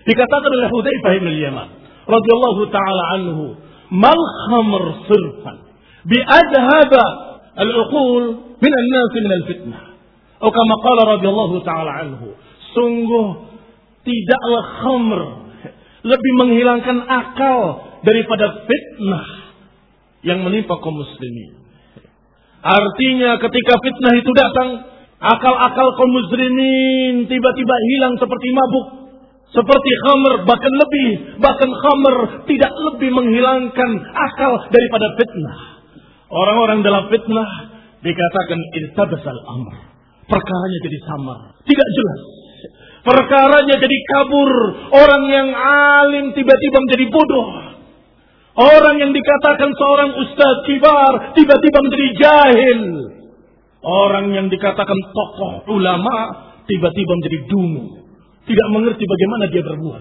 Dikatakan oleh Hudzaifah bin Yaman radhiyallahu taala anhu, "Mal khamr sirfan bi adhaba al-uqul min an-nas min al-fitnah." Atau kama qala radhiyallahu taala anhu, sungguh tidaklah khamr lebih menghilangkan akal daripada fitnah yang menimpa kaum muslimin. Artinya ketika fitnah itu datang, akal-akal kaum muslimin tiba-tiba hilang seperti mabuk, seperti khamr, bahkan khamr tidak lebih menghilangkan akal daripada fitnah. Orang-orang dalam fitnah dikatakan irtabasal amr, perkaranya jadi samar, tidak jelas. Perkaranya jadi kabur. Orang yang alim tiba-tiba menjadi bodoh. Orang yang dikatakan seorang ustaz kibar tiba-tiba menjadi jahil. Orang yang dikatakan tokoh ulama tiba-tiba menjadi dungu. Tidak mengerti bagaimana dia berbuat.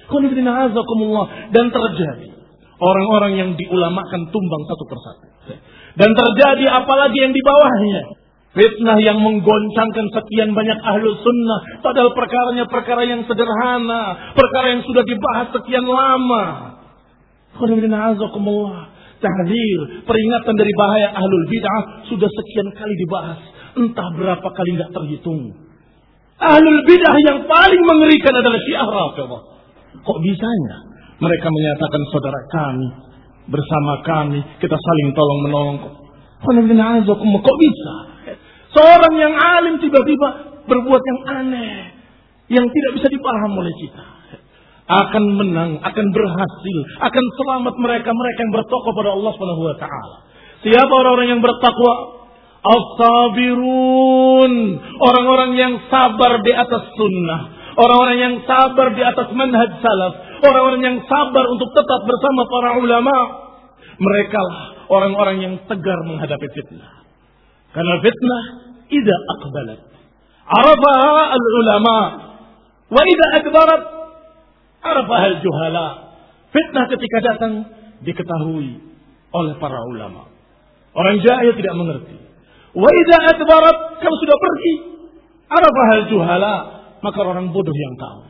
Dan terjadi orang-orang yang diulamakan tumbang satu persatu. Dan terjadi apalagi yang di bawahnya. Fitnah yang menggoncangkan sekian banyak ahlu sunnah. Padahal perkaranya perkara yang sederhana. Perkara yang sudah dibahas sekian lama. Tahdzir, peringatan dari bahaya ahlul bid'ah sudah sekian kali dibahas. Entah berapa kali tidak terhitung. Ahlul bid'ah yang paling mengerikan adalah Syiah Rafidhah. Kok bisanya mereka menyatakan saudara kami, bersama kami, kita saling tolong menolong. Kok bisa? Seorang yang alim tiba-tiba berbuat yang aneh, yang tidak bisa dipaham oleh kita. Akan menang, akan berhasil, akan selamat mereka yang bertakwa pada Allah Subhanahu wa taala. Siapa orang-orang yang bertakwa? As-sabirun, orang-orang yang sabar di atas sunnah, orang-orang yang sabar di atas manhaj salaf, orang-orang yang sabar untuk tetap bersama para ulama. Mereka lah orang-orang yang tegar menghadapi fitnah. Karena fitnah idza aqbalat arafaha al-ulama wa idza adbarat arafaha al-juhala. Fitnah ketika datang diketahui oleh para ulama. Orang jahil tidak mengerti. Wa idza adbarat, kalau sudah pergi arafaha al-juhala, maka orang bodoh yang tahu.